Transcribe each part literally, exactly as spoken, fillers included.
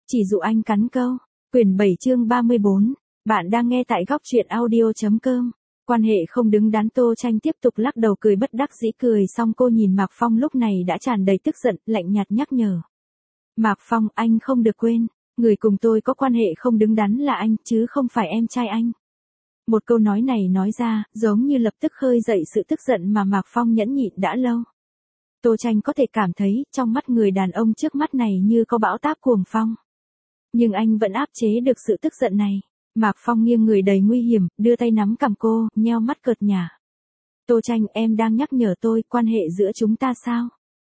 Chỉ dụ anh cắn câu. Quyển bảy chương ba mươi bốn. Bạn đang nghe tại góc truyện audio.com. Quan hệ không đứng đắn. Tô Tranh tiếp tục lắc đầu cười bất đắc dĩ. Cười xong cô nhìn Mạc Phong lúc này đã tràn đầy tức giận, lạnh nhạt nhắc nhở. Mạc Phong, anh không được quên, người cùng tôi có quan hệ không đứng đắn là anh, chứ không phải em trai anh. Một câu nói này nói ra, giống như lập tức khơi dậy sự tức giận mà Mạc Phong nhẫn nhịn đã lâu. Tô Tranh có thể cảm thấy, trong mắt người đàn ông trước mắt này như có bão táp cuồng phong. Nhưng anh vẫn áp chế được sự tức giận này. Mạc Phong nghiêng người đầy nguy hiểm, đưa tay nắm cằm cô, nheo mắt cợt nhả. Tô Tranh, em đang nhắc nhở tôi, quan hệ giữa chúng ta sao?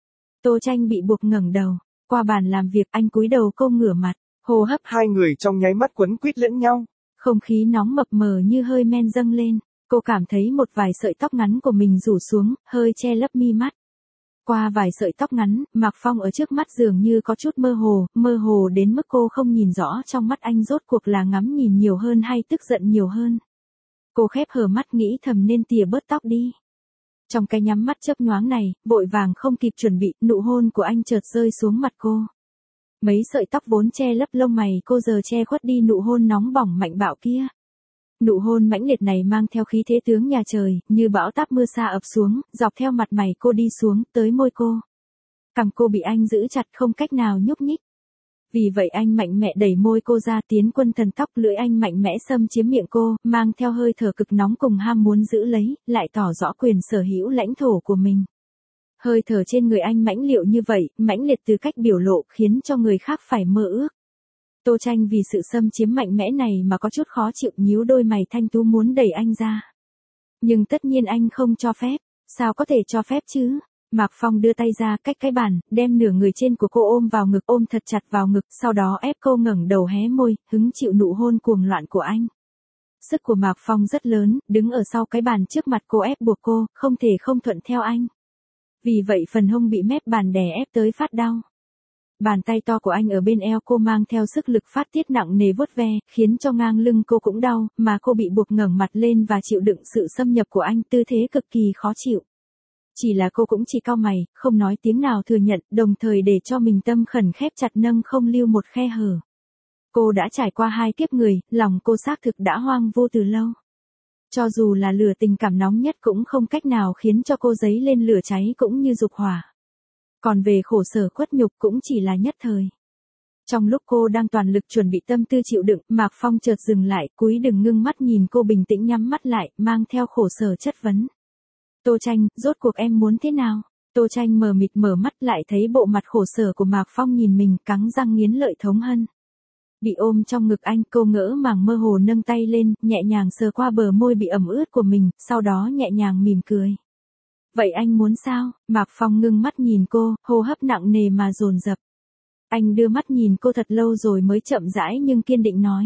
Tô Tranh bị buộc ngẩng đầu. Qua bàn làm việc, anh cúi đầu cô ngửa mặt, hô hấp. Hai người trong nháy mắt quấn quýt lẫn nhau. Không khí nóng mập mờ như hơi men dâng lên. Cô cảm thấy một vài sợi tóc ngắn của mình rủ xuống, hơi che lấp mi mắt. Qua vài sợi tóc ngắn, Mạc Phong ở trước mắt dường như có chút mơ hồ, mơ hồ đến mức cô không nhìn rõ trong mắt anh rốt cuộc là ngắm nhìn nhiều hơn hay tức giận nhiều hơn. Cô khép hờ mắt nghĩ thầm nên tỉa bớt tóc đi. Trong cái nhắm mắt chớp nhoáng này, vội vàng không kịp chuẩn bị, nụ hôn của anh chợt rơi xuống mặt cô. Mấy sợi tóc vốn che lấp lông mày cô giờ che khuất đi nụ hôn nóng bỏng mạnh bạo kia. Nụ hôn mãnh liệt này mang theo khí thế tướng nhà trời, như bão táp mưa sa ập xuống, dọc theo mặt mày cô đi xuống, tới môi cô. Cằm cô bị anh giữ chặt không cách nào nhúc nhích. Vì vậy anh mạnh mẽ đẩy môi cô ra, tiến quân thần tóc, lưỡi anh mạnh mẽ xâm chiếm miệng cô, mang theo hơi thở cực nóng cùng ham muốn giữ lấy, lại tỏ rõ quyền sở hữu lãnh thổ của mình. Hơi thở trên người anh mãnh liệt như vậy, mãnh liệt từ cách biểu lộ, khiến cho người khác phải mơ ước. Tô Tranh vì sự xâm chiếm mạnh mẽ này mà có chút khó chịu, nhíu đôi mày thanh tú muốn đẩy anh ra. Nhưng tất nhiên anh không cho phép, sao có thể cho phép chứ? Mạc Phong đưa tay ra cách cái bàn, đem nửa người trên của cô ôm vào ngực, ôm thật chặt vào ngực, sau đó ép cô ngẩng đầu hé môi, hứng chịu nụ hôn cuồng loạn của anh. Sức của Mạc Phong rất lớn, đứng ở sau cái bàn trước mặt cô ép buộc cô, không thể không thuận theo anh. Vì vậy phần hông bị mép bàn đè ép tới phát đau. Bàn tay to của anh ở bên eo cô mang theo sức lực phát tiết nặng nề vuốt ve, khiến cho ngang lưng cô cũng đau, mà cô bị buộc ngẩng mặt lên và chịu đựng sự xâm nhập của anh, tư thế cực kỳ khó chịu. Chỉ là cô cũng chỉ cau mày, không nói tiếng nào thừa nhận, đồng thời để cho mình tâm khẩn khép chặt nâng không lưu một khe hở. Cô đã trải qua hai kiếp người, lòng cô xác thực đã hoang vô từ lâu. Cho dù là lửa tình cảm nóng nhất cũng không cách nào khiến cho cô dấy lên lửa cháy cũng như dục hỏa. Còn về khổ sở khuất nhục cũng chỉ là nhất thời. Trong lúc cô đang toàn lực chuẩn bị tâm tư chịu đựng, Mạc Phong chợt dừng lại, cúi đừng ngưng mắt nhìn cô, bình tĩnh nhắm mắt lại, mang theo khổ sở chất vấn. Tô Tranh, rốt cuộc em muốn thế nào? Tô Tranh mờ mịt mở mắt lại thấy bộ mặt khổ sở của Mạc Phong nhìn mình, cắn răng nghiến lợi thống hận. Bị ôm trong ngực anh, cô ngỡ màng mơ hồ nâng tay lên, nhẹ nhàng sờ qua bờ môi bị ẩm ướt của mình, sau đó nhẹ nhàng mỉm cười. Vậy anh muốn sao? Mạc Phong ngưng mắt nhìn cô, hô hấp nặng nề mà dồn dập. Anh đưa mắt nhìn cô thật lâu rồi mới chậm rãi nhưng kiên định nói.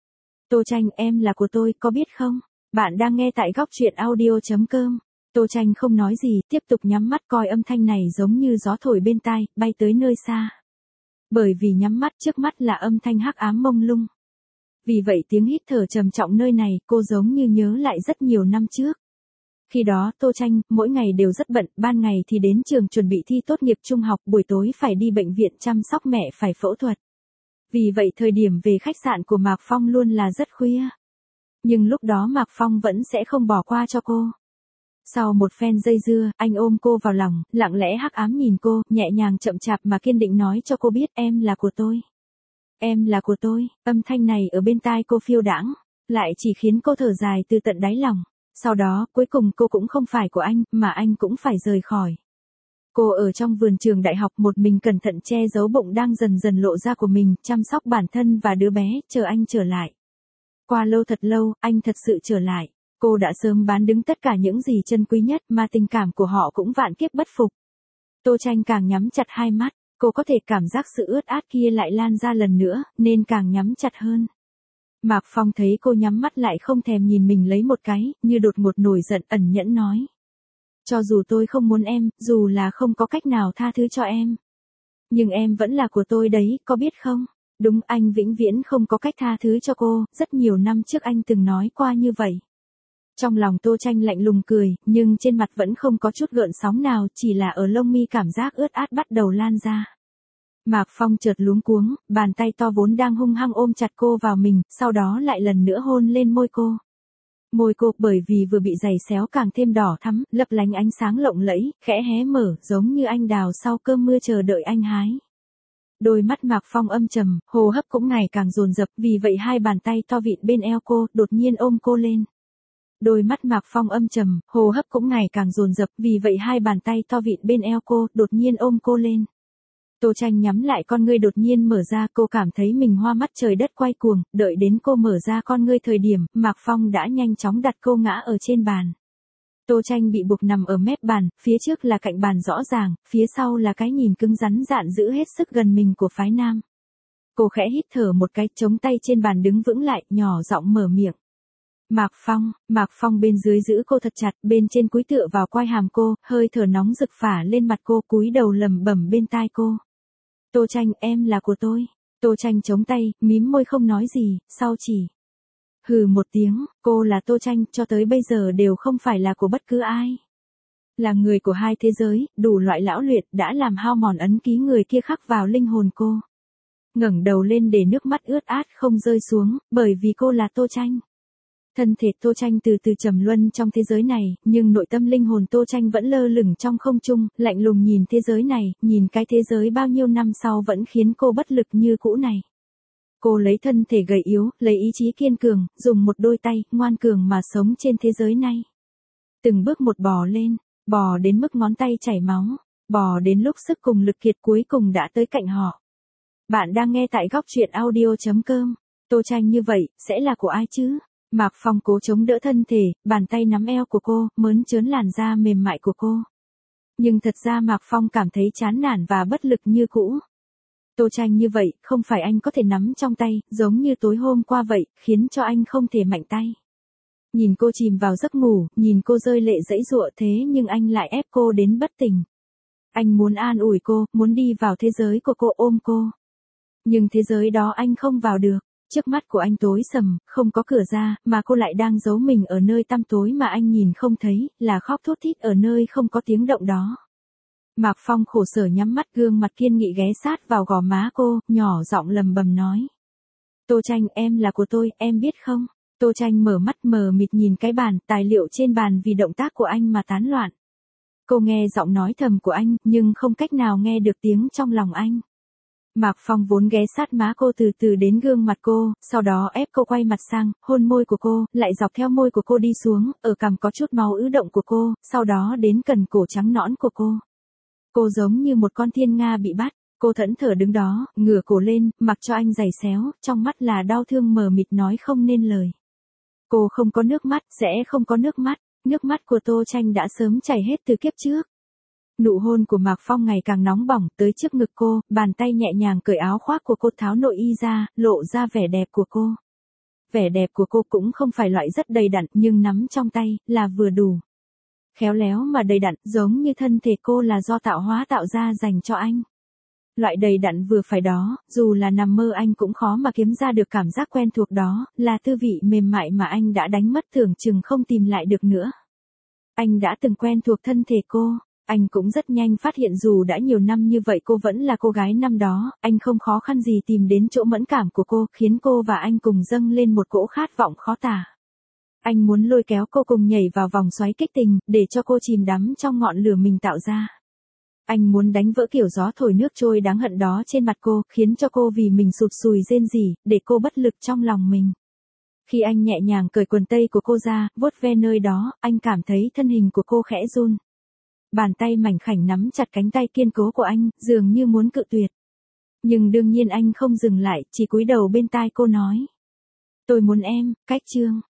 Tô Tranh, em là của tôi, có biết không? Bạn đang nghe tại góc truyện audio.com. Tô Tranh không nói gì, tiếp tục nhắm mắt coi âm thanh này giống như gió thổi bên tai, bay tới nơi xa. Bởi vì nhắm mắt trước mắt là âm thanh hắc ám mông lung. Vì vậy tiếng hít thở trầm trọng nơi này, cô giống như nhớ lại rất nhiều năm trước. Khi đó Tô Tranh, mỗi ngày đều rất bận, ban ngày thì đến trường chuẩn bị thi tốt nghiệp trung học, buổi tối phải đi bệnh viện chăm sóc mẹ phải phẫu thuật. Vì vậy thời điểm về khách sạn của Mạc Phong luôn là rất khuya. Nhưng lúc đó Mạc Phong vẫn sẽ không bỏ qua cho cô. Sau một phen dây dưa, anh ôm cô vào lòng, lặng lẽ hắc ám nhìn cô, nhẹ nhàng chậm chạp mà kiên định nói cho cô biết em là của tôi. Em là của tôi, âm thanh này ở bên tai cô phiêu đãng, lại chỉ khiến cô thở dài từ tận đáy lòng. Sau đó, cuối cùng cô cũng không phải của anh, mà anh cũng phải rời khỏi. Cô ở trong vườn trường đại học một mình cẩn thận che giấu bụng đang dần dần lộ ra của mình, chăm sóc bản thân và đứa bé, chờ anh trở lại. Qua lâu thật lâu, anh thật sự trở lại. Cô đã sớm bán đứng tất cả những gì chân quý nhất mà tình cảm của họ cũng vạn kiếp bất phục. Tô Tranh càng nhắm chặt hai mắt, cô có thể cảm giác sự ướt át kia lại lan ra lần nữa, nên càng nhắm chặt hơn. Mạc Phong thấy cô nhắm mắt lại không thèm nhìn mình lấy một cái, như đột ngột nổi giận, ẩn nhẫn nói. Cho dù tôi không muốn em, dù là không có cách nào tha thứ cho em. Nhưng em vẫn là của tôi đấy, có biết không? Đúng, anh vĩnh viễn không có cách tha thứ cho cô, rất nhiều năm trước anh từng nói qua như vậy. Trong lòng Tô Tranh lạnh lùng cười, nhưng trên mặt vẫn không có chút gợn sóng nào, chỉ là ở lông mi cảm giác ướt át bắt đầu lan ra. Mạc Phong chợt luống cuống, bàn tay to vốn đang hung hăng ôm chặt cô vào mình, sau đó lại lần nữa hôn lên môi cô. Môi cô bởi vì vừa bị giày xéo càng thêm đỏ thắm, lấp lánh ánh sáng lộng lẫy, khẽ hé mở, giống như anh đào sau cơn mưa chờ đợi anh hái. Đôi mắt Mạc Phong âm trầm, hô hấp cũng ngày càng dồn dập, vì vậy hai bàn tay to vịn bên eo cô, đột nhiên ôm cô lên. Đôi mắt Mạc Phong âm trầm, hô hấp cũng ngày càng dồn dập, vì vậy hai bàn tay to vịn bên eo cô, đột nhiên ôm cô lên. Tô Tranh nhắm lại con ngươi đột nhiên mở ra, cô cảm thấy mình hoa mắt trời đất quay cuồng, đợi đến cô mở ra con ngươi thời điểm, Mạc Phong đã nhanh chóng đặt cô ngã ở trên bàn. Tô Tranh bị buộc nằm ở mép bàn, phía trước là cạnh bàn rõ ràng, phía sau là cái nhìn cứng rắn dạn giữ hết sức gần mình của phái nam. Cô khẽ hít thở một cái, chống tay trên bàn đứng vững lại, nhỏ giọng mở miệng. Mạc Phong, Mạc Phong bên dưới giữ cô thật chặt, bên trên cúi tựa vào quai hàm cô, hơi thở nóng rực phả lên mặt cô, cúi đầu lẩm bẩm bên tai cô. Tô Tranh, em là của tôi. Tô Tranh chống tay, mím môi không nói gì, sau chỉ. Hừ một tiếng, cô là Tô Tranh, cho tới bây giờ đều không phải là của bất cứ ai. Là người của hai thế giới, đủ loại lão luyện, đã làm hao mòn ấn ký người kia khắc vào linh hồn cô. Ngẩng đầu lên để nước mắt ướt át không rơi xuống, bởi vì cô là Tô Tranh. Thân thể Tô Tranh từ từ trầm luân trong thế giới này, nhưng nội tâm linh hồn Tô Tranh vẫn lơ lửng trong không trung, lạnh lùng nhìn thế giới này, nhìn cái thế giới bao nhiêu năm sau vẫn khiến cô bất lực như cũ này. Cô lấy thân thể gầy yếu, lấy ý chí kiên cường, dùng một đôi tay, ngoan cường mà sống trên thế giới này. Từng bước một bò lên, bò đến mức ngón tay chảy máu, bò đến lúc sức cùng lực kiệt cuối cùng đã tới cạnh họ. Bạn đang nghe tại góc truyện audio chấm com. Tô Tranh như vậy, sẽ là của ai chứ? Mạc Phong cố chống đỡ thân thể, bàn tay nắm eo của cô, mớn trớn làn da mềm mại của cô. Nhưng thật ra Mạc Phong cảm thấy chán nản và bất lực như cũ. Tô Tranh như vậy, không phải anh có thể nắm trong tay, giống như tối hôm qua vậy, khiến cho anh không thể mạnh tay. Nhìn cô chìm vào giấc ngủ, nhìn cô rơi lệ dãy giụa thế nhưng anh lại ép cô đến bất tỉnh. Anh muốn an ủi cô, muốn đi vào thế giới của cô ôm cô. Nhưng thế giới đó anh không vào được. Trước mắt của anh tối sầm, không có cửa ra, mà cô lại đang giấu mình ở nơi tăm tối mà anh nhìn không thấy, là khóc thút thít ở nơi không có tiếng động đó. Mạc Phong khổ sở nhắm mắt, gương mặt kiên nghị ghé sát vào gò má cô, nhỏ giọng lầm bầm nói. Tô Tranh, em là của tôi, em biết không? Tô Tranh mở mắt mờ mịt nhìn cái bàn, tài liệu trên bàn vì động tác của anh mà tán loạn. Cô nghe giọng nói thầm của anh, nhưng không cách nào nghe được tiếng trong lòng anh. Mạc Phong vốn ghé sát má cô từ từ đến gương mặt cô, sau đó ép cô quay mặt sang, hôn môi của cô, lại dọc theo môi của cô đi xuống, ở cằm có chút máu ứ động của cô, sau đó đến cần cổ trắng nõn của cô. Cô giống như một con thiên nga bị bắt, cô thẫn thờ đứng đó, ngửa cổ lên, mặc cho anh giày xéo, trong mắt là đau thương mờ mịt nói không nên lời. Cô không có nước mắt, sẽ không có nước mắt, nước mắt của Tô Tranh đã sớm chảy hết từ kiếp trước. Nụ hôn của Mạc Phong ngày càng nóng bỏng, tới trước ngực cô, bàn tay nhẹ nhàng cởi áo khoác của cô, tháo nội y ra, lộ ra vẻ đẹp của cô. Vẻ đẹp của cô cũng không phải loại rất đầy đặn, nhưng nắm trong tay, là vừa đủ. Khéo léo mà đầy đặn, giống như thân thể cô là do tạo hóa tạo ra dành cho anh. Loại đầy đặn vừa phải đó, dù là nằm mơ anh cũng khó mà kiếm ra được cảm giác quen thuộc đó, là tư vị mềm mại mà anh đã đánh mất tưởng chừng không tìm lại được nữa. Anh đã từng quen thuộc thân thể cô. Anh cũng rất nhanh phát hiện dù đã nhiều năm như vậy cô vẫn là cô gái năm đó, anh không khó khăn gì tìm đến chỗ mẫn cảm của cô, khiến cô và anh cùng dâng lên một cỗ khát vọng khó tả. Anh muốn lôi kéo cô cùng nhảy vào vòng xoáy kích tình, để cho cô chìm đắm trong ngọn lửa mình tạo ra. Anh muốn đánh vỡ kiểu gió thổi nước trôi đáng hận đó trên mặt cô, khiến cho cô vì mình sụt sùi rên rỉ, để cô bất lực trong lòng mình. Khi anh nhẹ nhàng cởi quần tây của cô ra, vuốt ve nơi đó, anh cảm thấy thân hình của cô khẽ run. Bàn tay mảnh khảnh nắm chặt cánh tay kiên cố của anh, dường như muốn cự tuyệt. Nhưng đương nhiên anh không dừng lại, chỉ cúi đầu bên tai cô nói. Tôi muốn em, cách chương.